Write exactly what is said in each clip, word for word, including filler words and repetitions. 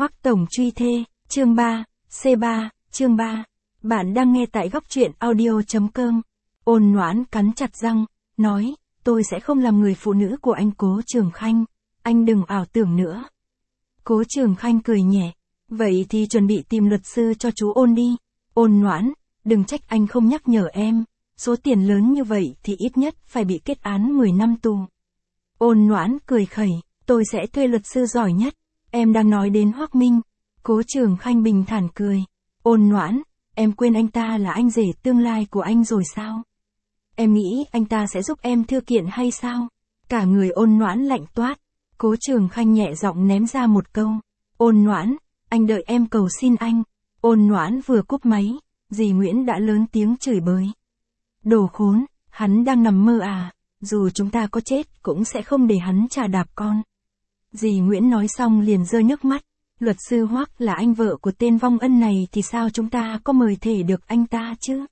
Hoắc Tổng truy thê, chương ba, C ba, chương ba. Bạn đang nghe tại góc truyện audio.com. Ôn Noãn cắn chặt răng, nói, tôi sẽ không làm người phụ nữ của anh Cố Trường Khanh, anh đừng ảo tưởng nữa. Cố Trường Khanh cười nhẹ, vậy thì chuẩn bị tìm luật sư cho chú Ôn đi. Ôn Noãn, đừng trách anh không nhắc nhở em, số tiền lớn như vậy thì ít nhất phải bị kết án mười năm tù. Ôn Noãn cười khẩy, tôi sẽ thuê luật sư giỏi nhất. Em đang nói đến Hoắc Minh. Cố Trường Khanh bình thản cười. Ôn Noãn, em quên anh ta là anh rể tương lai của anh rồi sao? Em nghĩ anh ta sẽ giúp em thư kiện hay sao? Cả người Ôn Noãn lạnh toát. Cố Trường Khanh nhẹ giọng ném ra một câu. Ôn Noãn, anh đợi em cầu xin anh. Ôn Noãn vừa cúp máy, dì Nguyễn đã lớn tiếng chửi bới. Đồ khốn, hắn đang nằm mơ à, dù chúng ta có chết cũng sẽ không để hắn chà đạp con. Dì Nguyễn nói xong liền rơi nước mắt. Luật sư Hoắc là anh vợ của tên vong ân này thì sao chúng ta có mời thể được anh ta chứ?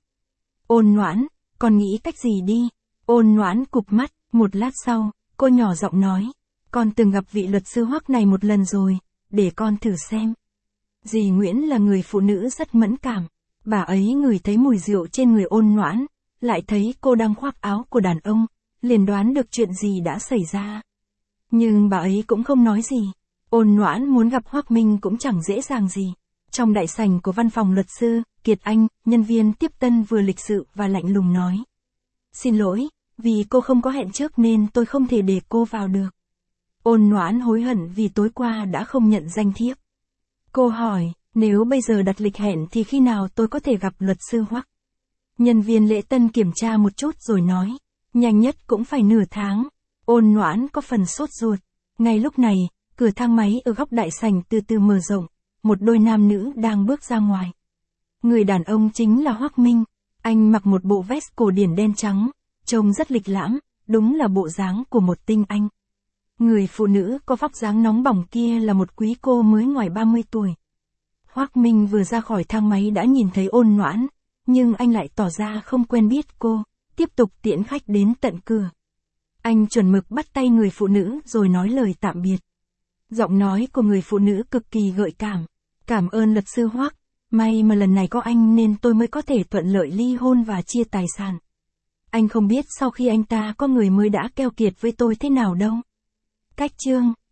Ôn Noãn, con nghĩ cách gì đi? Ôn Noãn cụp mắt, một lát sau, cô nhỏ giọng nói. Con từng gặp vị luật sư Hoắc này một lần rồi, để con thử xem. Dì Nguyễn là người phụ nữ rất mẫn cảm. Bà ấy ngửi thấy mùi rượu trên người Ôn Noãn, lại thấy cô đang khoác áo của đàn ông, liền đoán được chuyện gì đã xảy ra. Nhưng bà ấy cũng không nói gì. Ôn Noãn muốn gặp Hoắc Minh cũng chẳng dễ dàng gì. Trong đại sảnh của văn phòng luật sư, Kiệt Anh, nhân viên tiếp tân vừa lịch sự và lạnh lùng nói. Xin lỗi, vì cô không có hẹn trước nên tôi không thể để cô vào được. Ôn Noãn hối hận vì tối qua đã không nhận danh thiếp. Cô hỏi, nếu bây giờ đặt lịch hẹn thì khi nào tôi có thể gặp luật sư Hoắc? Nhân viên lễ tân kiểm tra một chút rồi nói, nhanh nhất cũng phải nửa tháng. Ôn Noãn có phần sốt ruột. Ngay lúc này, cửa thang máy ở góc đại sảnh từ từ mở rộng, một đôi nam nữ đang bước ra ngoài. Người đàn ông chính là Hoắc Minh, anh mặc một bộ vest cổ điển đen trắng, trông rất lịch lãm, đúng là bộ dáng của một tinh anh. Người phụ nữ có vóc dáng nóng bỏng kia là một quý cô mới ngoài ba mươi tuổi. Hoắc Minh vừa ra khỏi thang máy đã nhìn thấy Ôn Noãn, nhưng anh lại tỏ ra không quen biết cô, tiếp tục tiễn khách đến tận cửa. Anh chuẩn mực bắt tay người phụ nữ rồi nói lời tạm biệt. Giọng nói của người phụ nữ cực kỳ gợi cảm. Cảm ơn luật sư Hoắc, may mà lần này có anh nên tôi mới có thể thuận lợi ly hôn và chia tài sản. Anh không biết sau khi anh ta có người mới đã keo kiệt với tôi thế nào đâu. Cách chương